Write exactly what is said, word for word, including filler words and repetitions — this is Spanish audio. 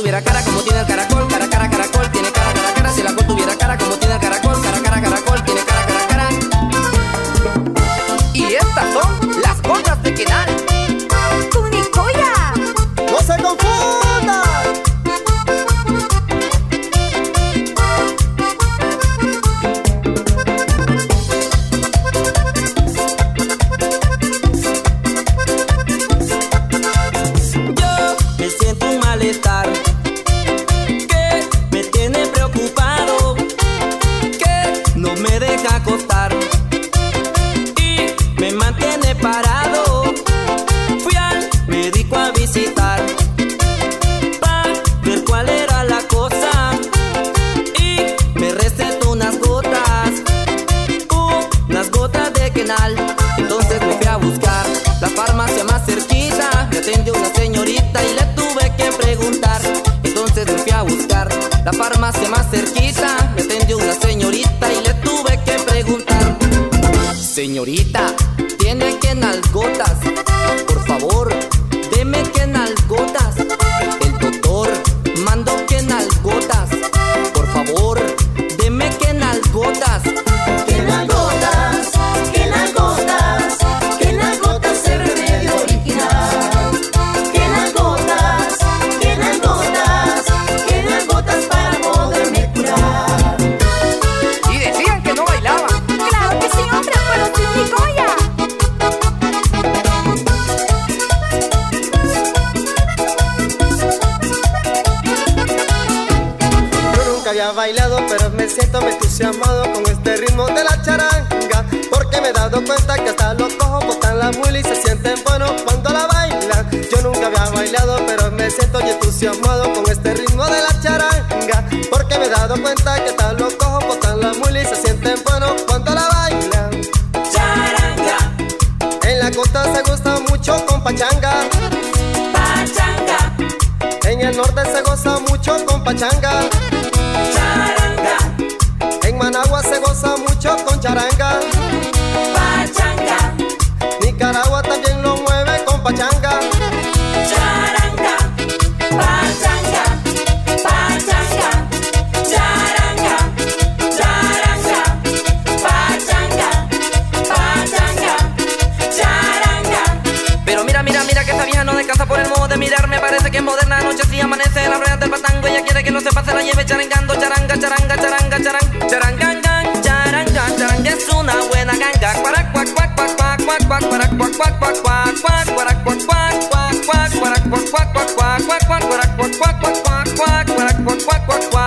tuviera cara como tiene el caracol, cara, cara, caracol, tiene cara, cara, cara. Si la col tuviera cara como tiene el caracol, cara, cara, caracol, tiene cara, cara, cara. Y estas son las gotas de Kenal. ¡Con Nicoya! ¡No se confunda! Yo me siento un malestar que me tiene preocupado, que no me deja acostar y me mantiene parado. Fui al médico a visitar para ver cuál era la cosa y me recetó unas gotas, unas gotas de Kenal. Entonces me fui a buscar la farmacia más cerquita. Me atendió una señorita y le tuve que preguntar. Entonces me fui a buscar la farmacia más cerquita. Me atendió una señorita y le tuve que preguntar: señorita, ¿tiene Kenal gotas? Por favor, deme Kenal gotas. El doctor mandó Kenal gotas. Por favor, deme Kenal gotas. Kenal gotas, Kenal gotas, Kenal gotas el remedio original. Kenal gotas, Kenal gotas, Kenal gotas para poderme curar. Y decían que no bailaba. ¡Claro que sí, hombre! ¡Pero sin Nicoya! Yo nunca había bailado, pero me siento muy entusiasmado con este ritmo de la charanga, porque me he dado cuenta que hasta los cojos botan la muela y se sienten buenos cuando la bailan. Yo nunca había bailado, pero me siento muy entusiasmado con este ritmo de la charanga, porque me he dado cuenta que hasta los cojos botan la muela y se sienten buenos cuando la bailan. Charanga, En la costa se goza mucho con pachanga, pachanga, en el norte se goza mucho con pachanga, charanga, en Managua se goza mucho con charanga, pachanga, Nicaragua también lo mueve con pachanga. charanga, pachanga, pachanga, charanga, charanga, pachanga, pachanga, charanga. Pero mira, mira, mira que esta vieja no descansa por el modo de mirar. Me parece que es moderna, anoche sí amanece en las ruedas del patango. Ella quiere que no se pase la nieve charangando. Charanga, charanga, charanga, charang, charangangan, charanga, charanga es una buena ganga. Cuarac, cuac, cuac, cuac, cuac, cuac, cuac, cuarac, cuac, cuac, cuac, cuac, cuac, cuarac, cuac, cuac, cuac, cuac, cuarac, cuac, cuac, cuac, cuac, cuac, cuac, cuarac, cuac, cuac, cuac, cuac, cuac, cuarac, cuac, cuac, cuac, cuac.